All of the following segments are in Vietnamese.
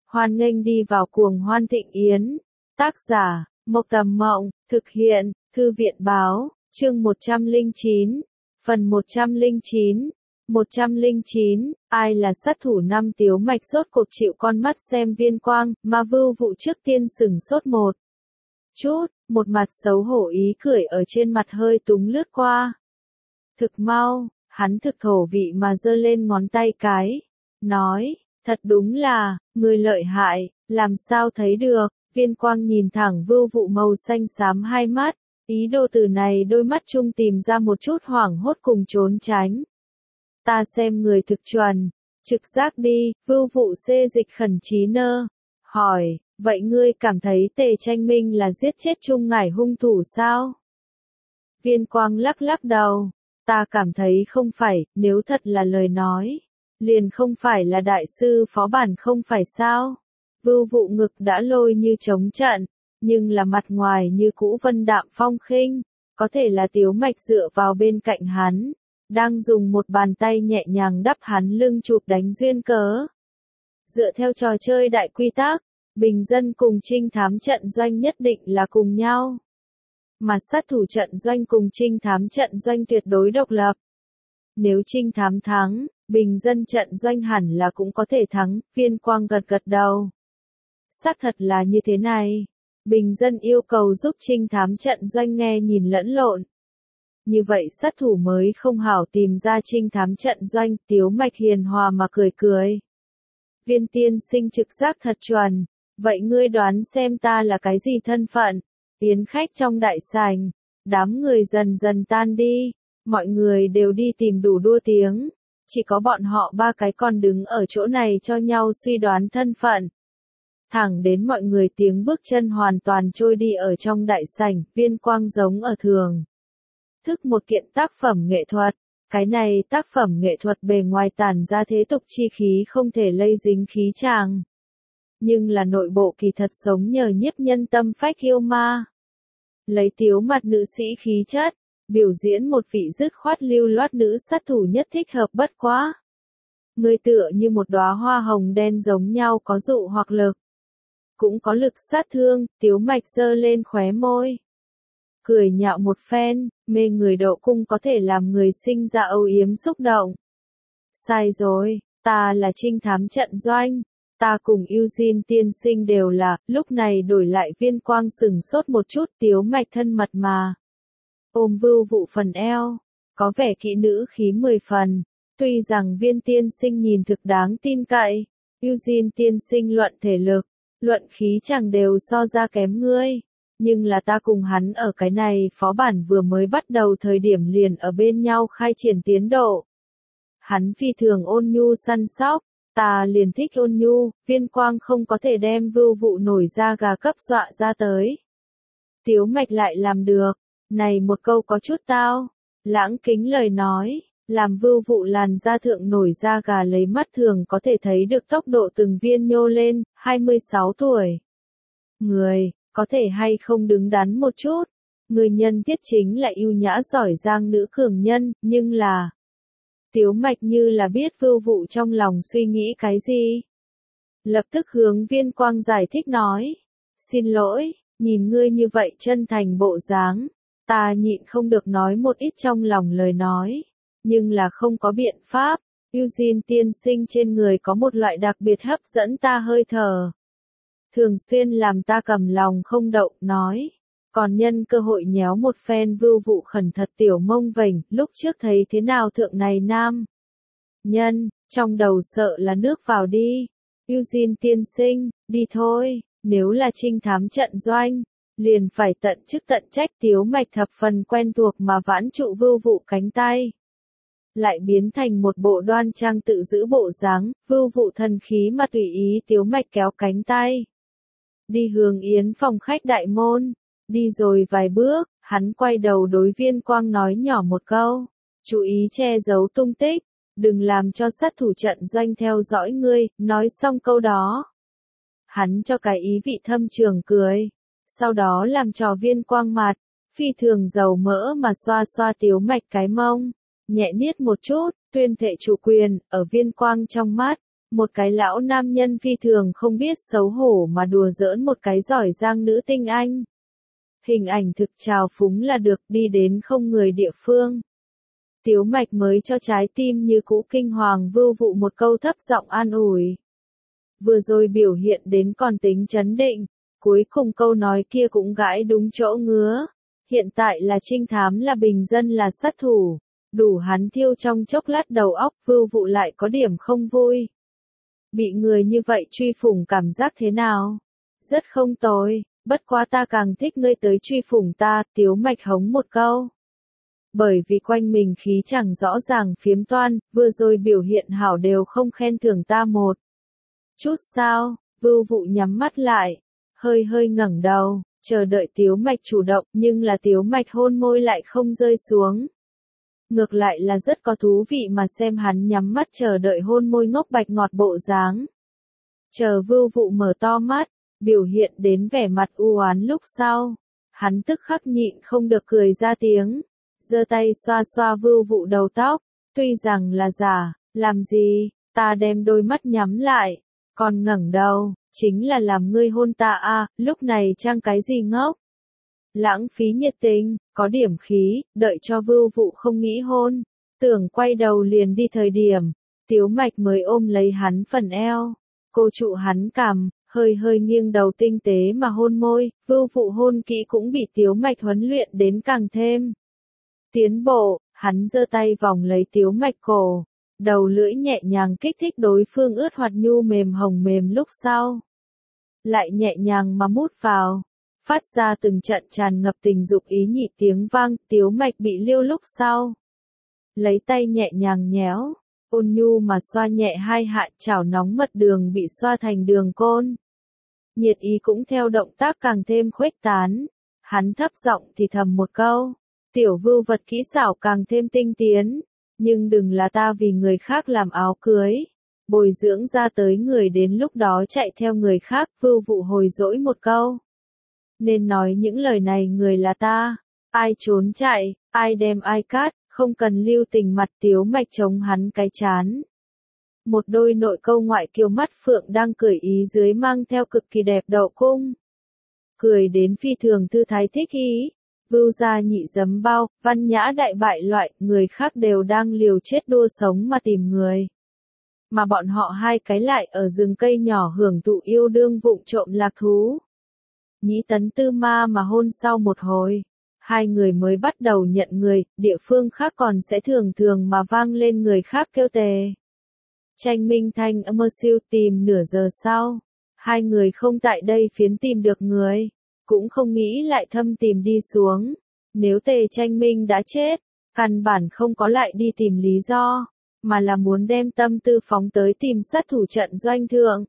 Hoan nghênh đi vào cuồng hoan thịnh yến. Tác giả, Mộc Tầm Mộng, thực hiện, Thư viện báo, chương 109, phần 109. 109, ai là sát thủ năm Tiếu Mạch rốt cuộc chịu con mắt xem Viên Quang, mà Vưu Vụ trước tiên sửng sốt một chút, một mặt xấu hổ ý cười ở trên mặt hơi túng lướt qua. Thực mau, hắn thực thổ vị mà giơ lên ngón tay cái, nói, thật đúng là, người lợi hại, làm sao thấy được. Viên Quang nhìn thẳng Vưu Vụ màu xanh xám hai mắt, ý đồ từ này đôi mắt chung tìm ra một chút hoảng hốt cùng trốn tránh. Ta xem người thực chuẩn, trực giác đi. Vưu Vụ xê dịch khẩn trí nơ, hỏi, vậy ngươi cảm thấy Tề Tranh Minh là giết chết Trung Ngải hung thủ sao? Viên Quang lắc lắc đầu, ta cảm thấy không phải, nếu thật là lời nói, liền không phải là đại sư phó bản không phải sao? Vưu Vụ ngực đã lôi như trống trận, nhưng là mặt ngoài như cũ vân đạm phong khinh, có thể là Tiếu Mạch dựa vào bên cạnh hắn, đang dùng một bàn tay nhẹ nhàng đắp hắn lưng chụp đánh duyên cớ. Dựa theo trò chơi đại quy tắc, bình dân cùng trinh thám trận doanh nhất định là cùng nhau. Mà sát thủ trận doanh cùng trinh thám trận doanh tuyệt đối độc lập. Nếu trinh thám thắng, bình dân trận doanh hẳn là cũng có thể thắng. Viên Quang gật gật đầu. Xác thật là như thế này. Bình dân yêu cầu giúp trinh thám trận doanh nghe nhìn lẫn lộn. Như vậy sát thủ mới không hảo tìm ra trinh thám trận doanh. Tiếu Mạch hiền hòa mà cười cười. Viên tiên sinh trực giác thật chuẩn. Vậy ngươi đoán xem ta là cái gì thân phận? Yến khách trong đại sảnh, đám người dần dần tan đi, mọi người đều đi tìm đủ đua tiếng, chỉ có bọn họ ba cái còn đứng ở chỗ này cho nhau suy đoán thân phận. Thẳng đến mọi người tiếng bước chân hoàn toàn trôi đi ở trong đại sảnh, Viên Quang giống ở thường. Thức một kiện tác phẩm nghệ thuật, cái này tác phẩm nghệ thuật bề ngoài tản ra thế tục chi khí không thể lây dính khí tràng. Nhưng là nội bộ kỳ thật sống nhờ nhiếp nhân tâm phách yêu ma. Lấy Tiếu mặt nữ sĩ khí chất, biểu diễn một vị dứt khoát lưu loát nữ sát thủ nhất thích hợp bất quá. Người tựa như một đóa hoa hồng đen giống nhau có dụ hoặc lực. Cũng có lực sát thương. Tiếu Mạch giơ lên khóe môi. Cười nhạo một phen, mê người độ cung có thể làm người sinh ra âu yếm xúc động. Sai rồi, ta là trinh thám trận doanh. Ta cùng Eugene tiên sinh đều là. Lúc này đổi lại Viên Quang sừng sốt một chút. Tiếu Mạch thân mật mà ôm Vưu Vụ phần eo, có vẻ kỹ nữ khí 10 phần. Tuy rằng Viên tiên sinh nhìn thực đáng tin cậy, Eugene tiên sinh luận thể lực, luận khí chẳng đều so ra kém ngươi, nhưng là ta cùng hắn ở cái này phó bản vừa mới bắt đầu thời điểm liền ở bên nhau khai triển tiến độ. Hắn phi thường ôn nhu săn sóc, ta liền thích ôn nhu. Viên Quang không có thể đem Vưu Vụ nổi da gà cấp dọa ra tới. Tiếu Mạch lại làm được, này một câu có chút tao, lãng kính lời nói, làm Vưu Vụ làn da thượng nổi da gà lấy mắt thường có thể thấy được tốc độ từng viên nhô lên. 26 tuổi. Người, có thể hay không đứng đắn một chút. Người nhân thiết chính là ưu nhã giỏi giang nữ cường nhân, nhưng là Tiếu Mạch như là biết Vưu Vụ trong lòng suy nghĩ cái gì. Lập tức hướng Viên Quang giải thích nói. Xin lỗi, nhìn ngươi như vậy chân thành bộ dáng, ta nhịn không được nói một ít trong lòng lời nói. Nhưng là không có biện pháp, Eugene tiên sinh trên người có một loại đặc biệt hấp dẫn ta hơi thở. Thường xuyên làm ta cầm lòng không đậu, nói. Còn nhân cơ hội nhéo một phen Vưu Vụ khẩn thật tiểu mông vểnh, lúc trước thấy thế nào thượng này nam nhân, trong đầu sợ là nước vào đi. Eugene tiên sinh, đi thôi, nếu là trinh thám trận doanh, liền phải tận chức tận trách. Tiếu Mạch thập phần quen thuộc mà vãn trụ Vưu Vụ cánh tay. Lại biến thành một bộ đoan trang tự giữ bộ dáng. Vưu Vụ thần khí mà tùy ý Tiếu Mạch kéo cánh tay. Đi hướng yến phòng khách đại môn. Đi rồi vài bước, hắn quay đầu đối Viên Quang nói nhỏ một câu. Chú ý che giấu tung tích, đừng làm cho sát thủ trận doanh theo dõi ngươi. Nói xong câu đó, hắn cho cái ý vị thâm trường cười. Sau đó làm trò Viên Quang mặt, phi thường dầu mỡ mà xoa xoa Tiếu Mạch cái mông. Nhẹ niết một chút, tuyên thệ chủ quyền, ở Viên Quang trong mắt, Một cái lão nam nhân phi thường không biết xấu hổ mà đùa giỡn một cái giỏi giang nữ tinh anh. Hình ảnh thực trào phúng là được, đi đến không người địa phương. Tiếu Mạch mới cho trái tim như cũ kinh hoàng Vưu Vụ một câu thấp giọng an ủi. Vừa rồi biểu hiện đến còn tính trấn định, cuối cùng câu nói kia cũng gãi đúng chỗ ngứa. Hiện tại là trinh thám, là bình dân, là sát thủ, đủ hắn thiêu trong chốc lát đầu óc. Vưu Vụ lại có điểm không vui. Bị người như vậy truy phủng cảm giác thế nào? Rất không tồi, bất quá ta càng thích ngươi tới truy phủng ta. Tiếu Mạch hống một câu. Bởi vì quanh mình khí chẳng rõ ràng phiếm toan, vừa rồi biểu hiện hảo đều không khen thưởng ta một chút sao. Vưu Vụ nhắm mắt lại, hơi hơi ngẩng đầu, chờ đợi Tiếu Mạch chủ động, nhưng là Tiếu Mạch hôn môi lại không rơi xuống. Ngược lại là rất có thú vị mà xem hắn nhắm mắt chờ đợi hôn môi ngốc bạch ngọt bộ dáng. Chờ Vưu Vụ mở to mắt, biểu hiện đến vẻ mặt u oán lúc sau, hắn tức khắc nhịn không được cười ra tiếng, giơ tay xoa xoa Vưu Vụ đầu tóc, tuy rằng là giả, làm gì, ta đem đôi mắt nhắm lại, còn ngẩng đầu, chính là làm ngươi hôn ta a. Lúc này trang cái gì ngốc? Lãng phí nhiệt tình, có điểm khí, đợi cho Vưu Vụ không nghĩ hôn, tưởng quay đầu liền đi thời điểm, Tiếu Mạch mới ôm lấy hắn phần eo, cô trụ hắn cằm, hơi hơi nghiêng đầu tinh tế mà hôn môi. Vưu Vụ hôn kỹ cũng bị Tiếu Mạch huấn luyện đến càng thêm tiến bộ. Hắn giơ tay vòng lấy Tiếu Mạch cổ, đầu lưỡi nhẹ nhàng kích thích đối phương ướt hoạt nhu mềm hồng mềm, lúc sau lại nhẹ nhàng mà mút vào, phát ra từng trận tràn ngập tình dục ý nhị tiếng vang. Tiếu Mạch bị liêu lúc sau, lấy tay nhẹ nhàng nhéo, ôn nhu mà xoa nhẹ hai hạ, chảo nóng mật đường bị xoa thành đường côn. Nhiệt ý cũng theo động tác càng thêm khuếch tán. Hắn thấp giọng thì thầm một câu, tiểu Vưu vật kỹ xảo càng thêm tinh tiến, nhưng đừng là ta vì người khác làm áo cưới, bồi dưỡng ra tới người đến lúc đó chạy theo người khác. Vưu Vụ hồi dỗi một câu, nên nói những lời này người là ta, ai trốn chạy, ai đem ai cát, không cần lưu tình. Mặt Tiếu Mạch chống hắn cái chán, một đôi nội câu ngoại kiều mắt phượng đang cười ý dưới mang theo cực kỳ đẹp độ cung, cười đến phi thường thư thái thích ý. Vưu gia nhị giấm bao, văn nhã đại bại loại, người khác đều đang liều chết đua sống mà tìm người, mà bọn họ hai cái lại ở rừng cây nhỏ hưởng thụ yêu đương vụng trộm lạc thú. Nhĩ tấn tư ma mà hôn sau một hồi, hai người mới bắt đầu nhận người, địa phương khác còn sẽ thường thường mà vang lên người khác kêu tề tranh minh thanh âm siêu. Tìm nửa giờ sau, hai người không tại đây phiến tìm được người, cũng không nghĩ lại thâm tìm đi xuống. Nếu tề tranh minh đã chết, căn bản không có lại đi tìm lý do, mà là muốn đem tâm tư phóng tới tìm sát thủ trận doanh thượng.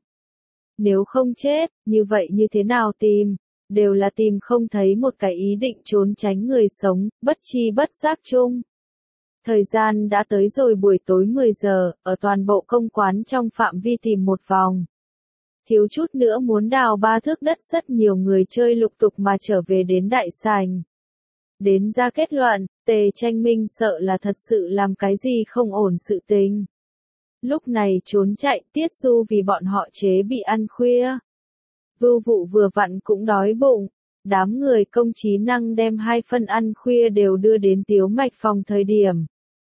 Nếu không chết, như vậy như thế nào tìm, đều là tìm không thấy một cái ý định trốn tránh người sống, bất chi bất giác chung. Thời gian đã tới rồi buổi tối 10 giờ, ở toàn bộ công quán trong phạm vi tìm một vòng. Thiếu chút nữa muốn đào 3 thước đất, rất nhiều người chơi lục tục mà trở về đến đại sảnh. Đến ra kết luận, tề tranh minh sợ là thật sự làm cái gì không ổn sự tình. Lúc này trốn chạy, tiết du vì bọn họ chế bị ăn khuya. Vưu Vụ vừa vặn cũng đói bụng. Đám người công trí năng đem 2 phân ăn khuya đều đưa đến Tiếu Mạch phòng thời điểm.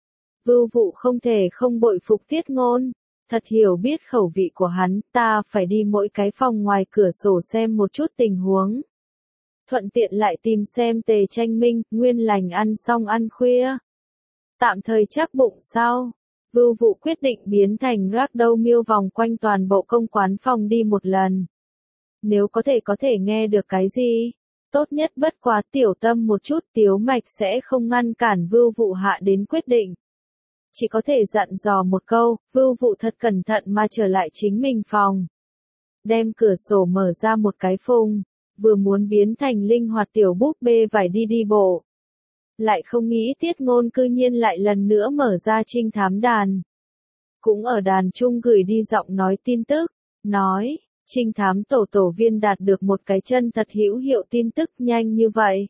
Vưu Vụ không thể không bội phục Tiết Ngôn. Thật hiểu biết khẩu vị của hắn, ta phải đi mỗi cái phòng ngoài cửa sổ xem một chút tình huống. Thuận tiện lại tìm xem tề tranh minh, nguyên lành ăn xong ăn khuya. Tạm thời chắc bụng sau. Vưu Vụ quyết định biến thành ragdoll miêu vòng quanh toàn bộ công quán phòng đi một lần. Nếu có thể nghe được cái gì, tốt nhất bất quá tiểu tâm một chút. Tiếu Mạch sẽ không ngăn cản Vưu Vụ hạ đến quyết định. Chỉ có thể dặn dò một câu, Vưu Vụ thật cẩn thận mà trở lại chính mình phòng. Đem cửa sổ mở ra một cái phùng, vừa muốn biến thành linh hoạt tiểu búp bê vải đi bộ. Lại không nghĩ Tiết Ngôn cư nhiên lại lần nữa mở ra trinh thám đàn. Cũng ở đàn chung gửi đi giọng nói tin tức, nói, trinh thám tổ viên đạt được một cái chân thật hữu hiệu tin tức nhanh như vậy.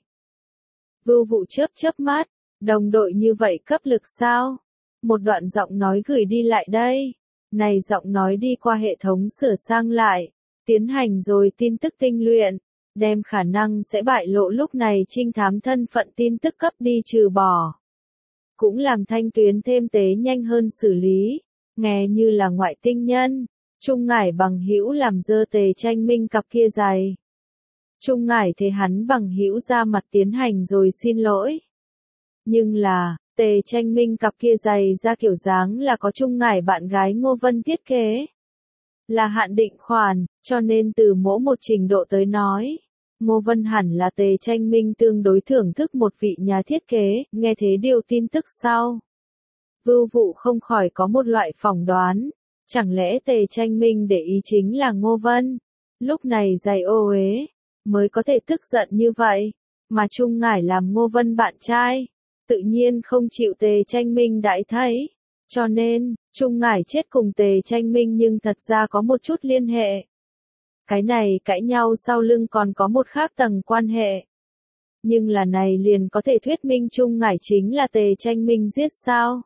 Vưu Vụ chớp mắt, đồng đội như vậy cấp lực sao? Một đoạn giọng nói gửi đi lại đây. Này giọng nói đi qua hệ thống sửa sang lại, tiến hành rồi tin tức tinh luyện, đem khả năng sẽ bại lộ lúc này trinh thám thân phận tin tức cấp đi trừ bỏ. Cũng làm thanh tuyến thêm tế nhanh hơn xử lý, nghe như là ngoại tinh nhân. Trung Ngải bằng hữu làm dơ Tề Tranh Minh cặp kia giày. Trung Ngải thế hắn bằng hữu ra mặt tiến hành rồi xin lỗi. Nhưng là, Tề Tranh Minh cặp kia giày ra kiểu dáng là có Trung Ngải bạn gái Ngô Vân thiết kế. Là hạn định khoản, cho nên từ mỗi một trình độ tới nói, Ngô Vân hẳn là Tề Tranh Minh tương đối thưởng thức một vị nhà thiết kế, nghe thế điều tin tức sau. Vưu Vụ không khỏi có một loại phỏng đoán, chẳng lẽ Tề Tranh Minh để ý chính là Ngô Vân, lúc này giày ô uế, mới có thể tức giận như vậy, mà Trung Ngải làm Ngô Vân bạn trai, tự nhiên không chịu Tề Tranh Minh đãi thấy, cho nên, Trung Ngải chết cùng Tề Tranh Minh nhưng thật ra có một chút liên hệ. Cái này cãi nhau sau lưng còn có một khác tầng quan hệ. Nhưng là này liền có thể thuyết minh Trung Ngải chính là Tề Tranh Minh giết sao?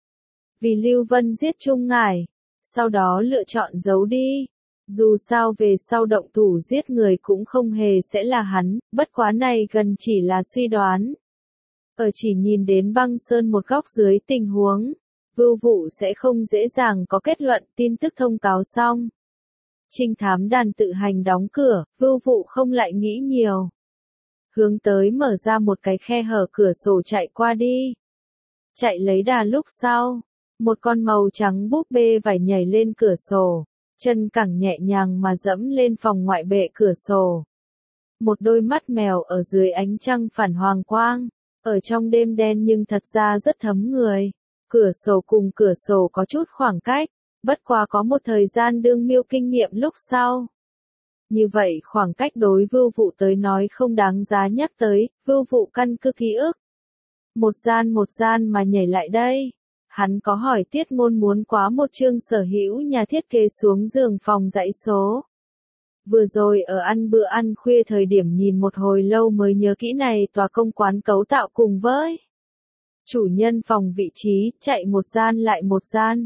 Vì Lưu Vân giết Trung Ngải, sau đó lựa chọn giấu đi. Dù sao về sau động thủ giết người cũng không hề sẽ là hắn, bất quá này gần chỉ là suy đoán. Ở chỉ nhìn đến băng sơn một góc dưới tình huống, Vưu Vụ sẽ không dễ dàng có kết luận. Tin tức thông cáo xong. Trinh thám đàn tự hành đóng cửa, Vưu Vụ không lại nghĩ nhiều. Hướng tới mở ra một cái khe hở cửa sổ chạy qua đi. Chạy lấy đà lúc sau, một con màu trắng búp bê vải nhảy lên cửa sổ, chân cẳng nhẹ nhàng mà dẫm lên phòng ngoại bệ cửa sổ. Một đôi mắt mèo ở dưới ánh trăng phản hoàng quang, ở trong đêm đen nhưng thật ra rất thấm người. Cửa sổ cùng cửa sổ có chút khoảng cách, bất quá có một thời gian đương miêu kinh nghiệm lúc sau. Như vậy khoảng cách đối Vưu Vụ tới nói không đáng giá nhắc tới, Vưu Vụ căn cứ ký ức. Một gian mà nhảy lại đây. Hắn có hỏi Tiết Ngôn muốn quá một chương sở hữu nhà thiết kế xuống giường phòng dãy số. Vừa rồi ở ăn bữa ăn khuya thời điểm nhìn một hồi lâu mới nhớ kỹ này tòa công quán cấu tạo cùng với chủ nhân phòng vị trí, chạy một gian lại một gian.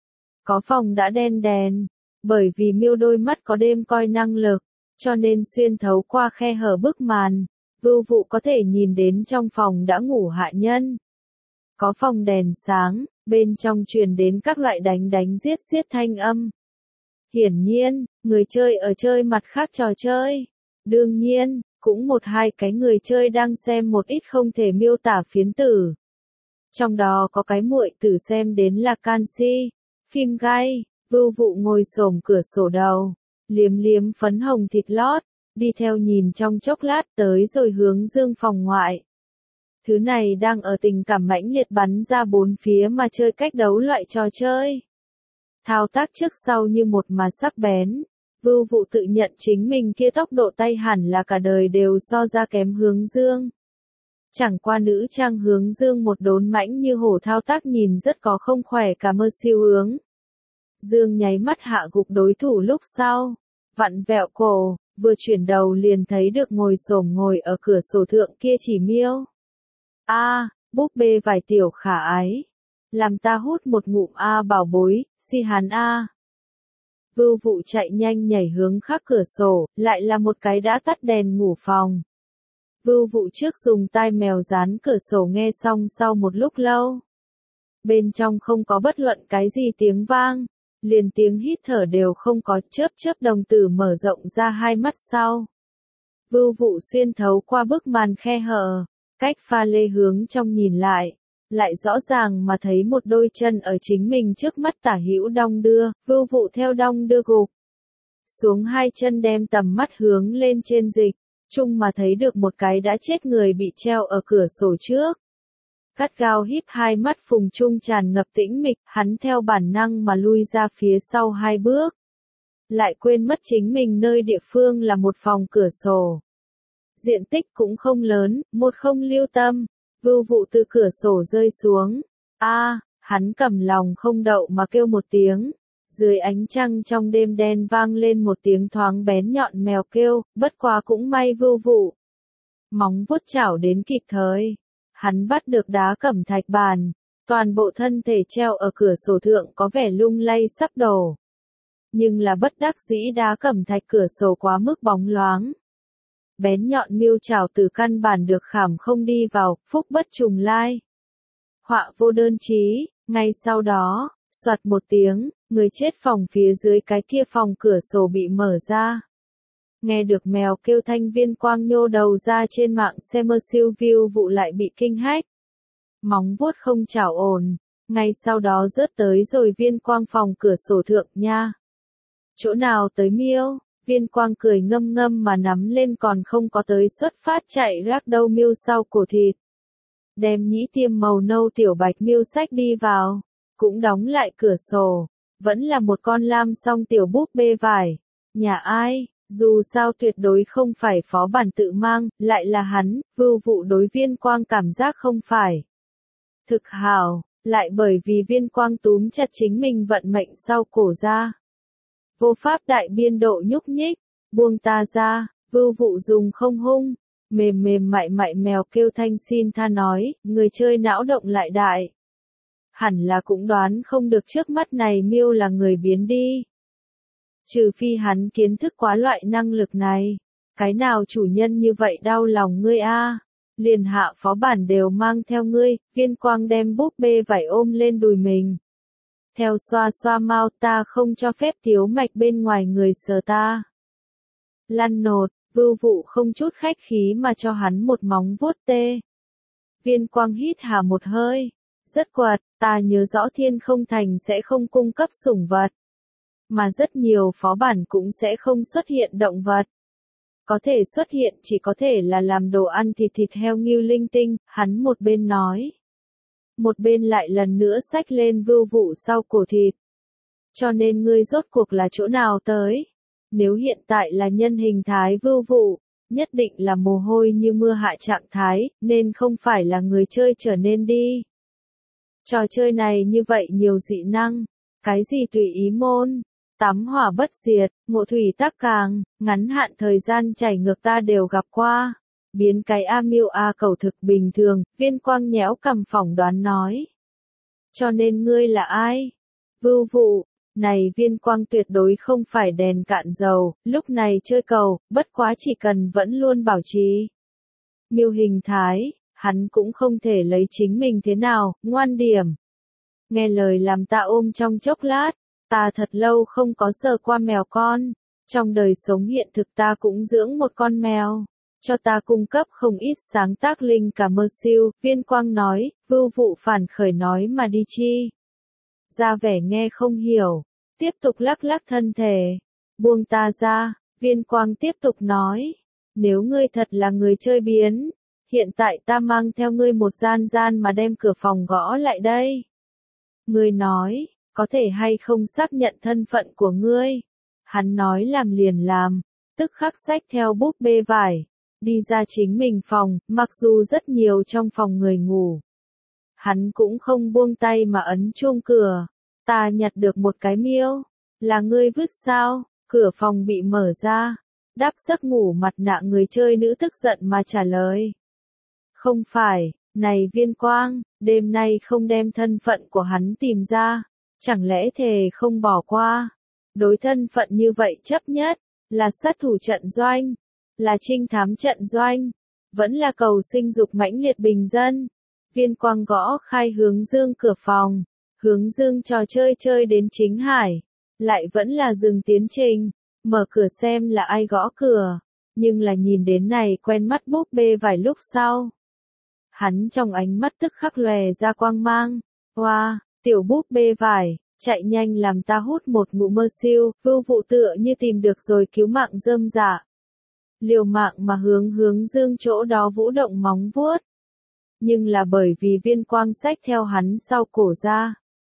Có phòng đã đen đèn, bởi vì miêu đôi mắt có đêm coi năng lực, cho nên xuyên thấu qua khe hở bức màn, Vưu Vụ có thể nhìn đến trong phòng đã ngủ hạ nhân. Có phòng đèn sáng, bên trong truyền đến các loại đánh giết thanh âm. Hiển nhiên, người chơi ở chơi mặt khác trò chơi. Đương nhiên, cũng một hai cái người chơi đang xem một ít không thể miêu tả phiến tử. Trong đó có cái muội tử xem đến là canxi, phim gai. Vưu Vụ ngồi xổm cửa sổ đầu, liếm liếm phấn hồng thịt lót, đi theo nhìn trong chốc lát tới rồi hướng dương phòng ngoại. Thứ này đang ở tình cảm mãnh liệt bắn ra bốn phía mà chơi cách đấu loại trò chơi. Thao tác trước sau như một mà sắc bén. Vưu Vụ tự nhận chính mình kia tốc độ tay hẳn là cả đời đều so ra kém Hướng Dương. Chẳng qua nữ trang Hướng Dương một đốn mãnh như hổ thao tác nhìn rất có không khỏe cả mơ siêu hướng. Dương nháy mắt hạ gục đối thủ lúc sau, vặn vẹo cổ, vừa chuyển đầu liền thấy được ngồi xổm ngồi ở cửa sổ thượng kia chỉ miêu. Búp bê vải tiểu khả ái. Làm ta hút một ngụm bảo bối, si hắn Vưu Vụ chạy nhanh nhảy hướng khác cửa sổ, lại là một cái đã tắt đèn ngủ phòng. Vưu Vụ trước dùng tai mèo dán cửa sổ nghe xong sau một lúc lâu. Bên trong không có bất luận cái gì tiếng vang, liền tiếng hít thở đều không có, chớp đồng tử mở rộng ra hai mắt sau. Vưu Vụ xuyên thấu qua bức màn khe hở, cách pha lê hướng trong nhìn lại rõ ràng mà thấy một đôi chân ở chính mình trước mắt tả hữu đong đưa. Vưu Vụ theo đong đưa gục xuống hai chân đem tầm mắt hướng lên trên dịch, chung mà thấy được một cái đã chết người bị treo ở cửa sổ trước. Gắt gao híp hai mắt phùng trung tràn ngập tĩnh mịch, hắn theo bản năng mà lui ra phía sau hai bước. Lại quên mất chính mình nơi địa phương là một phòng cửa sổ. Diện tích cũng không lớn, một không lưu tâm. Vưu Vụ từ cửa sổ rơi xuống. Hắn cầm lòng không đậu mà kêu một tiếng. Dưới ánh trăng trong đêm đen vang lên một tiếng thoáng bén nhọn mèo kêu, bất quá cũng may Vưu Vụ móng vuốt chảo đến kịp thời. Hắn bắt được đá cẩm thạch bàn, Toàn bộ thân thể treo ở cửa sổ thượng có vẻ lung lay sắp đổ. Nhưng là bất đắc dĩ đá cẩm thạch cửa sổ quá mức bóng loáng. Bén nhọn miêu chảo từ căn bản được khảm không đi vào, phúc bất trùng lai. Họa vô đơn chí, ngay sau đó, soạt một tiếng, người chết phòng phía dưới cái kia phòng cửa sổ bị mở ra. Nghe được mèo kêu thanh Viên Quang nhô đầu ra trên mạng xem siêu view vụ lại bị kinh hách. Móng vuốt không chảo ổn, ngay sau đó rớt tới rồi Viên Quang phòng cửa sổ thượng nha. Chỗ nào tới miêu, Viên Quang cười ngâm ngâm mà nắm lên còn không có tới xuất phát chạy rác đâu miêu sau cổ thịt. Đem nhĩ tiêm màu nâu tiểu bạch miêu sách đi vào, cũng đóng lại cửa sổ, vẫn là một con lam song tiểu búp bê vải. Nhà ai, dù sao tuyệt đối không phải phó bản tự mang, lại là hắn, vưu vụ đối Viên Quang cảm giác không phải thực hảo, lại bởi vì Viên Quang túm chặt chính mình vận mệnh sau cổ ra. Vô pháp đại biên độ nhúc nhích, buông ta ra, vưu vụ dùng không hung, mềm mềm mại mại mèo kêu thanh xin tha nói, người chơi não động lại đại. Hẳn là cũng đoán không được trước mắt này miêu là người biến đi. Trừ phi hắn kiến thức quá loại năng lực này, cái nào chủ nhân như vậy đau lòng ngươi a, liền hạ phó bản đều mang theo ngươi, Viên Quang đem búp bê vải ôm lên đùi mình. Theo xoa xoa mau ta không cho phép thiếu mạch bên ngoài người sờ ta. Lăn nột, vưu vụ không chút khách khí mà cho hắn một móng vuốt tê. Viên Quang hít hà một hơi. Rất quật, ta nhớ rõ Thiên Không Thành sẽ không cung cấp sủng vật. Mà rất nhiều phó bản cũng sẽ không xuất hiện động vật. Có thể xuất hiện chỉ có thể là làm đồ ăn thịt heo ngưu linh tinh, hắn một bên nói. Một bên lại lần nữa xách lên vưu vụ sau cổ thịt. Cho nên ngươi rốt cuộc là chỗ nào tới? Nếu hiện tại là nhân hình thái vưu vụ, nhất định là mồ hôi như mưa hạ trạng thái, nên không phải là người chơi trở nên đi. Trò chơi này như vậy nhiều dị năng, cái gì tùy ý môn, tắm hỏa bất diệt, ngộ thủy tắc càng, ngắn hạn thời gian chảy ngược ta đều gặp qua. Biến cái A miêu A cầu thực bình thường, Viên Quang nhéo cầm phỏng đoán nói. Cho nên ngươi là ai? Vưu vụ, này Viên Quang tuyệt đối không phải đèn cạn dầu, lúc này chơi cầu, bất quá chỉ cần vẫn luôn bảo trì. Miêu hình thái, hắn cũng không thể lấy chính mình thế nào, ngoan điểm. Nghe lời làm ta ôm trong chốc lát, ta thật lâu không có sờ qua mèo con. Trong đời sống hiện thực ta cũng dưỡng một con mèo. Cho ta cung cấp không ít sáng tác linh cảm mơ siêu, Viên Quang nói, vưu vụ phản khởi nói mà đi chi. Ra vẻ nghe không hiểu, tiếp tục lắc lắc thân thể, buông ta ra, Viên Quang tiếp tục nói, nếu ngươi thật là người chơi biến, hiện tại ta mang theo ngươi một gian mà đem cửa phòng gõ lại đây. Ngươi nói, có thể hay không xác nhận thân phận của ngươi? Hắn nói làm liền làm, tức khắc xách theo búp bê vải. Đi ra chính mình phòng, mặc dù rất nhiều trong phòng người ngủ. Hắn cũng không buông tay mà ấn chuông cửa. Ta nhặt được một cái miêu. Là ngươi vứt sao? Cửa phòng bị mở ra. Đáp giấc ngủ mặt nạ người chơi nữ tức giận mà trả lời. Không phải, này Viên Quang, đêm nay không đem thân phận của hắn tìm ra. Chẳng lẽ thề không bỏ qua? Đối thân phận như vậy chấp nhất, là sát thủ trận doanh. Là trinh thám trận doanh, vẫn là cầu sinh dục mãnh liệt bình dân. Viên Quang gõ khai hướng dương cửa phòng, hướng dương trò chơi đến chính hải, lại vẫn là dừng tiến trình, mở cửa xem là ai gõ cửa, nhưng là nhìn đến này quen mắt búp bê vài lúc sau. Hắn trong ánh mắt tức khắc lòe ra quang mang, hoa, tiểu búp bê vải, chạy nhanh làm ta hút một ngụm mơ siêu, vưu vụ tựa như tìm được rồi cứu mạng rơm rạ. Liều mạng mà hướng dương chỗ đó vũ động móng vuốt. Nhưng là bởi vì Viên Quang xách theo hắn sau cổ ra.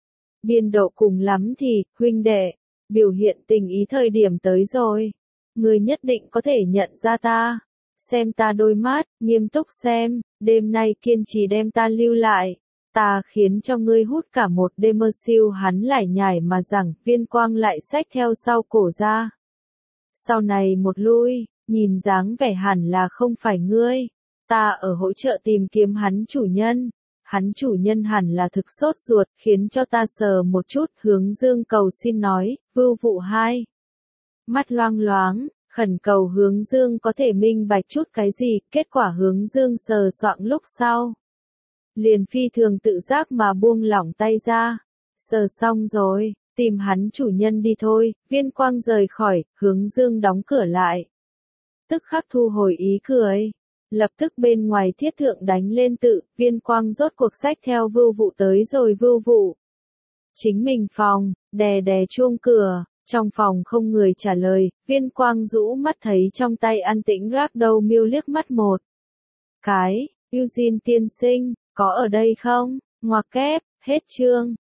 Biên độ cùng lắm thì, huynh đệ, biểu hiện tình ý thời điểm tới rồi. Ngươi nhất định có thể nhận ra ta. Xem ta đôi mắt, nghiêm túc xem, đêm nay kiên trì đem ta lưu lại. Ta khiến cho ngươi hút cả một đêm mơ siêu hắn lải nhải mà rằng Viên Quang lại xách theo sau cổ ra. Sau này một lui. Nhìn dáng vẻ hẳn là không phải ngươi, ta ở hỗ trợ tìm kiếm hắn chủ nhân, hắn chủ nhân hẳn là thực sốt ruột, khiến cho ta sờ một chút, Hướng Dương cầu xin nói, Vưu Vụ hai. Mắt loang loáng, khẩn cầu Hướng Dương có thể minh bạch chút cái gì, kết quả Hướng Dương sờ soạng lúc sau. Liền phi thường tự giác mà buông lỏng tay ra, sờ xong rồi, tìm hắn chủ nhân đi thôi, Viên Quang rời khỏi, Hướng Dương đóng cửa lại. Tức khắc thu hồi ý cười. Lập tức bên ngoài thiết thượng đánh lên tự, Viên Quang rốt cuộc xách theo Vưu Vụ tới rồi Vưu Vụ. Chính mình phòng, đè đè chuông cửa, trong phòng không người trả lời, Viên Quang rũ mắt thấy trong tay an tĩnh rác đầu miêu liếc mắt một cái, Eugene tiên sinh, có ở đây không? Ngoặc kép, hết chương.